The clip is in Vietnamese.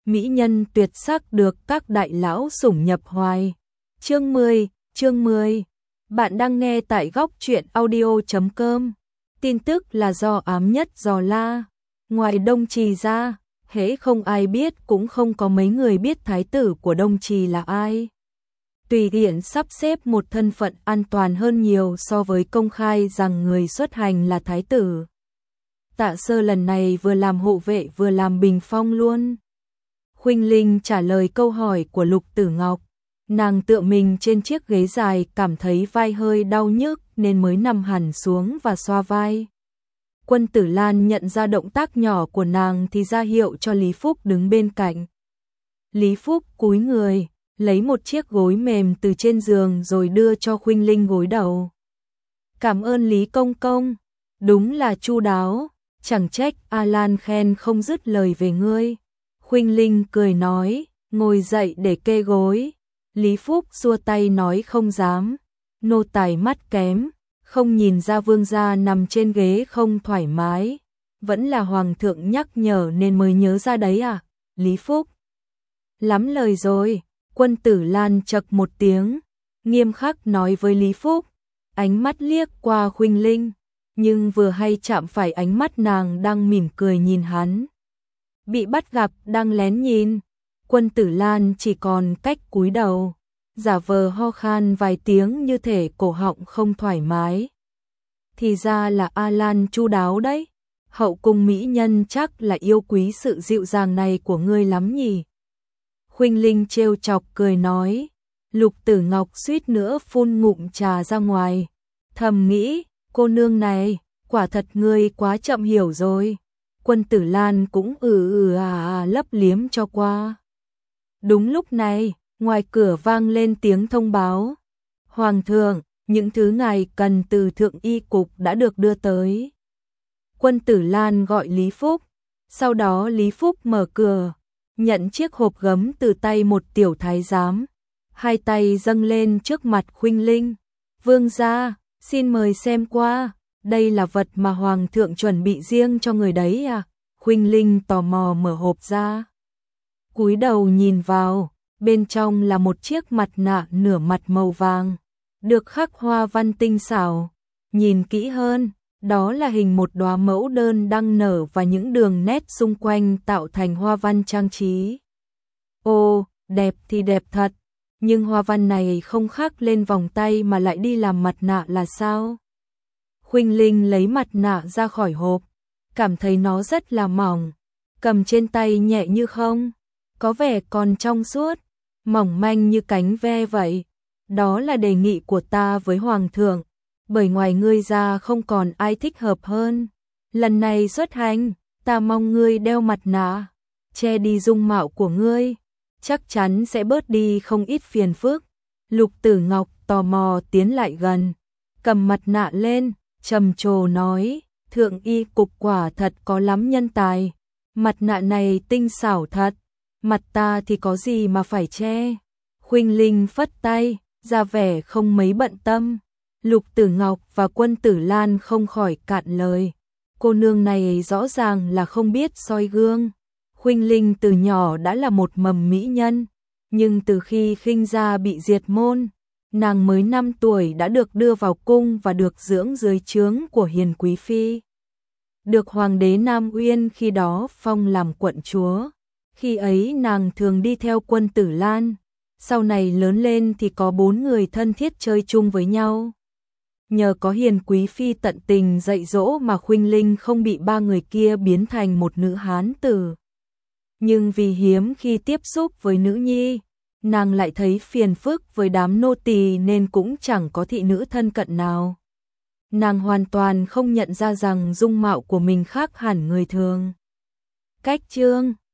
mỹ nhân tuyệt sắc được các đại lão sủng nhập hoài. Chương 10. Bạn đang nghe tại góc truyện audio.com. Tin tức là do ám nhất dò la. Ngoài Đông Trì ra, hễ không ai biết cũng không có mấy người biết thái tử của Đông Trì là ai. Tùy tiện sắp xếp một thân phận an toàn hơn nhiều so với công khai rằng người xuất hành là thái tử. Tạ Sơ lần này vừa làm hộ vệ vừa làm bình phong luôn. Khuynh Linh trả lời câu hỏi của Lục Tử Ngọc. Nàng tựa mình trên chiếc ghế dài, cảm thấy vai hơi đau nhức nên mới nằm hẳn xuống và xoa vai. Quân Tử Lan nhận ra động tác nhỏ của nàng thì ra hiệu cho Lý Phúc đứng bên cạnh. Lý Phúc cúi người, lấy một chiếc gối mềm từ trên giường rồi đưa cho Khuynh Linh gối đầu. Cảm ơn Lý Công Công, đúng là chu đáo, chẳng trách A Lan khen không dứt lời về ngươi. Khuynh Linh cười nói, ngồi dậy để kê gối. Lý Phúc xua tay nói không dám, nô tài mắt kém, không nhìn ra vương gia nằm trên ghế không thoải mái. Vẫn là hoàng thượng nhắc nhở nên mới nhớ ra đấy à, Lý Phúc. Lắm lời rồi, Quân Tử Lan chậc một tiếng, nghiêm khắc nói với Lý Phúc, ánh mắt liếc qua Khuynh Linh, nhưng vừa hay chạm phải ánh mắt nàng đang mỉm cười nhìn hắn. Bị bắt gặp đang lén nhìn, Quân Tử Lan chỉ còn cách cúi đầu, giả vờ ho khan vài tiếng như thể cổ họng không thoải mái. Thì ra là A Lan chu đáo đấy, hậu cung mỹ nhân chắc là yêu quý sự dịu dàng này của ngươi lắm nhỉ. Khuynh Linh trêu chọc cười nói, Lục Tử Ngọc suýt nữa phun ngụm trà ra ngoài, thầm nghĩ, cô nương này, quả thật ngươi quá chậm hiểu rồi. Quân Tử Lan cũng lấp liếm cho qua. Đúng lúc này, ngoài cửa vang lên tiếng thông báo. Hoàng thượng, những thứ ngài cần từ Thượng Y Cục đã được đưa tới. Quân Tử Lan gọi Lý Phúc, sau đó Lý Phúc mở cửa, nhận chiếc hộp gấm từ tay một tiểu thái giám. Hai tay dâng lên trước mặt Khuynh Linh. Vương gia, xin mời xem qua, đây là vật mà Hoàng thượng chuẩn bị riêng cho người đấy à? Khuynh Linh tò mò mở hộp ra. Cúi đầu nhìn vào, bên trong là một chiếc mặt nạ nửa mặt màu vàng, được khắc hoa văn tinh xảo. Nhìn kỹ hơn, đó là hình một đóa mẫu đơn đang nở và những đường nét xung quanh tạo thành hoa văn trang trí. Ồ, đẹp thì đẹp thật, nhưng hoa văn này không khắc lên vòng tay mà lại đi làm mặt nạ là sao? Khuynh Linh lấy mặt nạ ra khỏi hộp, cảm thấy nó rất là mỏng, cầm trên tay nhẹ như không, có vẻ còn trong suốt, mỏng manh như cánh ve vậy. Đó là đề nghị của ta với Hoàng thượng, bởi ngoài ngươi ra không còn ai thích hợp hơn. Lần này xuất hành, ta mong ngươi đeo mặt nạ, che đi dung mạo của ngươi, chắc chắn sẽ bớt đi không ít phiền phức. Lục Tử Ngọc tò mò tiến lại gần, cầm mặt nạ lên, trầm trồ nói, Thượng Y Cục quả thật có lắm nhân tài, mặt nạ này tinh xảo thật, mặt ta thì có gì mà phải che. Khuynh Linh phất tay, ra vẻ không mấy bận tâm. Lục Tử Ngọc và Quân Tử Lan không khỏi cạn lời, cô nương này rõ ràng là không biết soi gương. Khuynh Linh từ nhỏ đã là một mầm mỹ nhân, nhưng từ khi Khinh gia bị diệt môn, nàng mới 5 tuổi đã được đưa vào cung và được dưỡng dưới trướng của Hiền Quý Phi. Được Hoàng đế Nam Uyên khi đó phong làm quận chúa. Khi ấy nàng thường đi theo Quân Tử Lan, sau này lớn lên thì có 4 người thân thiết chơi chung với nhau. Nhờ có Hiền Quý Phi tận tình dạy dỗ mà Khuynh Linh không bị 3 người kia biến thành một nữ hán tử. Nhưng vì hiếm khi tiếp xúc với nữ nhi, nàng lại thấy phiền phức với đám nô tỳ nên cũng chẳng có thị nữ thân cận nào. Nàng hoàn toàn không nhận ra rằng dung mạo của mình khác hẳn người thường. Cách chương